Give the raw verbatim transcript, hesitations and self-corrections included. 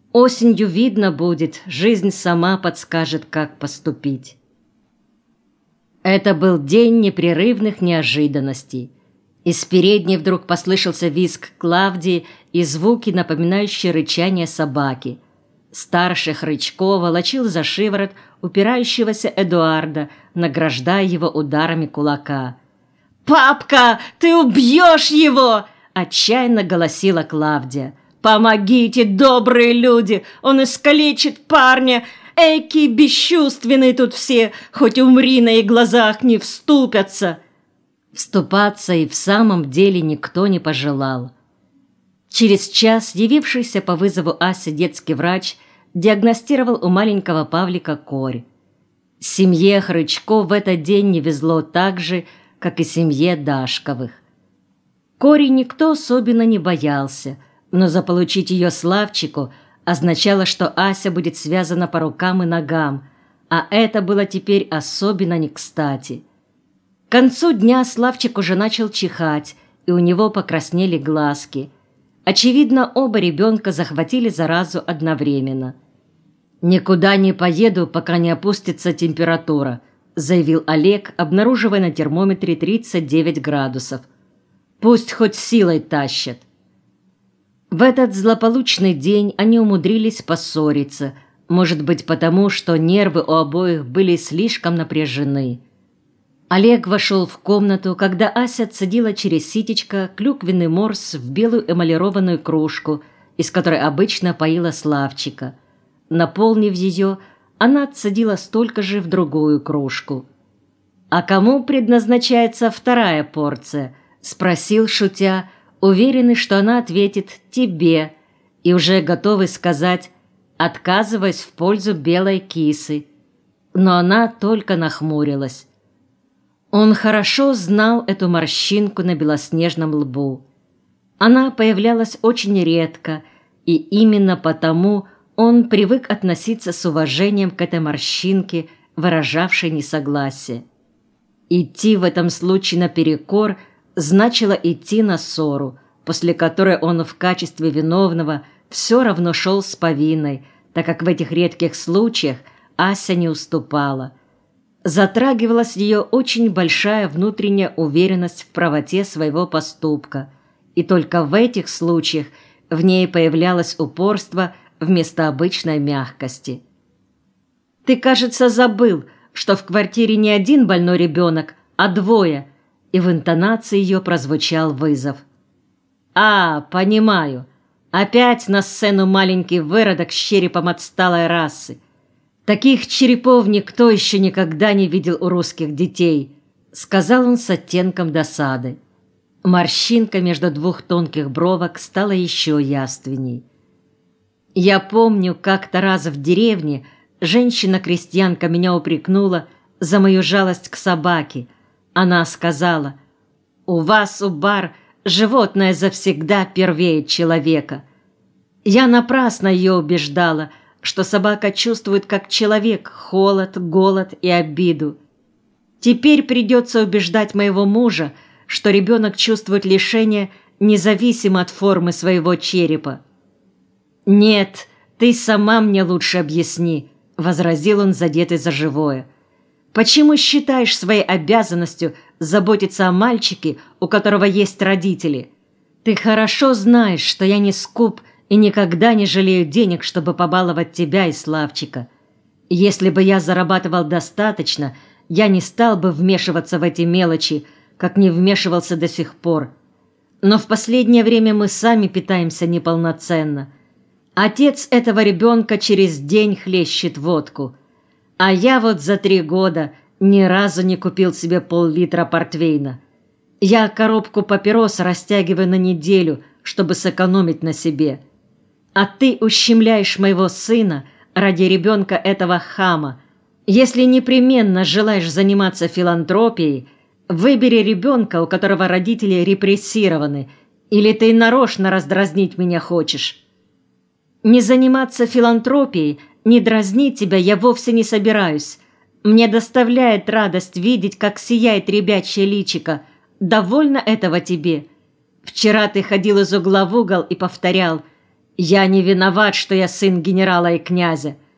Осенью видно будет, жизнь сама подскажет, как поступить. Это был день непрерывных неожиданностей. Из передней вдруг послышался визг Клавдии и звуки, напоминающие рычание собаки. Старший Хрычко волочил за шиворот упирающегося Эдуарда, награждая его ударами кулака. «Папка, ты убьешь его!» – отчаянно голосила Клавдия. «Помогите, добрые люди! Он искалечит парня! Эки бесчувственные тут все, хоть умри на их глазах не вступятся!» Вступаться и в самом деле никто не пожелал. Через час явившийся по вызову Аси детский врач диагностировал у маленького Павлика корь. Семье Хрычко в этот день не везло так же, как и семье Дашковых. Кори никто особенно не боялся, но заполучить ее Славчику означало, что Ася будет связана по рукам и ногам, а это было теперь особенно не кстати. К концу дня Славчик уже начал чихать, и у него покраснели глазки. Очевидно, оба ребенка захватили заразу одновременно. «Никуда не поеду, пока не опустится температура», заявил Олег, обнаруживая на термометре тридцать девять градусов. «Пусть хоть силой тащат». В этот злополучный день они умудрились поссориться, может быть потому, что нервы у обоих были слишком напряжены. Олег вошел в комнату, когда Ася цедила через ситечко клюквенный морс в белую эмалированную кружку, из которой обычно поила Славчика. Наполнив ее, она отцедила столько же в другую кружку. «А кому предназначается вторая порция?» – спросил, шутя, уверенный, что она ответит «тебе», и уже готовый сказать «отказываясь в пользу белой кисы». Но она только нахмурилась. Он хорошо знал эту морщинку на белоснежном лбу. Она появлялась очень редко, и именно потому он привык относиться с уважением к этой морщинке, выражавшей несогласие. Идти в этом случае наперекор значило идти на ссору, после которой он в качестве виновного все равно шел с повинной, так как в этих редких случаях Ася не уступала. Затрагивалась ее очень большая внутренняя уверенность в правоте своего поступка, и только в этих случаях в ней появлялось упорство вместо обычной мягкости. «Ты, кажется, забыл, что в квартире не один больной ребенок, а двое», и в интонации ее прозвучал вызов. «А, понимаю, опять на сцену маленький выродок с черепом отсталой расы. Таких черепов никто еще никогда не видел у русских детей», — сказал он с оттенком досады. Морщинка между двух тонких бровок стала еще явственней. «Я помню, как-то раз в деревне женщина-крестьянка меня упрекнула за мою жалость к собаке. Она сказала: «У вас, у бар, животное завсегда первее человека». Я напрасно ее убеждала, что собака чувствует как человек холод, голод и обиду. Теперь придется убеждать моего мужа, что ребенок чувствует лишение независимо от формы своего черепа. «Нет, ты сама мне лучше объясни», — возразил он, задетый за живое. «Почему считаешь своей обязанностью заботиться о мальчике, у которого есть родители? Ты хорошо знаешь, что я не скуп и никогда не жалею денег, чтобы побаловать тебя и Славчика. Если бы я зарабатывал достаточно, я не стал бы вмешиваться в эти мелочи, как не вмешивался до сих пор. Но в последнее время мы сами питаемся неполноценно. Отец этого ребенка через день хлещет водку, а я вот за три года ни разу не купил себе пол-литра портвейна. Я коробку папирос растягиваю на неделю, чтобы сэкономить на себе. А ты ущемляешь моего сына ради ребенка этого хама. Если непременно желаешь заниматься филантропией, выбери ребенка, у которого родители репрессированы, или ты нарочно раздразнить меня хочешь. Не заниматься филантропией, не дразнить тебя я вовсе не собираюсь. Мне доставляет радость видеть, как сияет ребячье личико. Довольно этого тебе? Вчера ты ходил из угла в угол и повторял: Я не виноват, что я сын генерала и князя.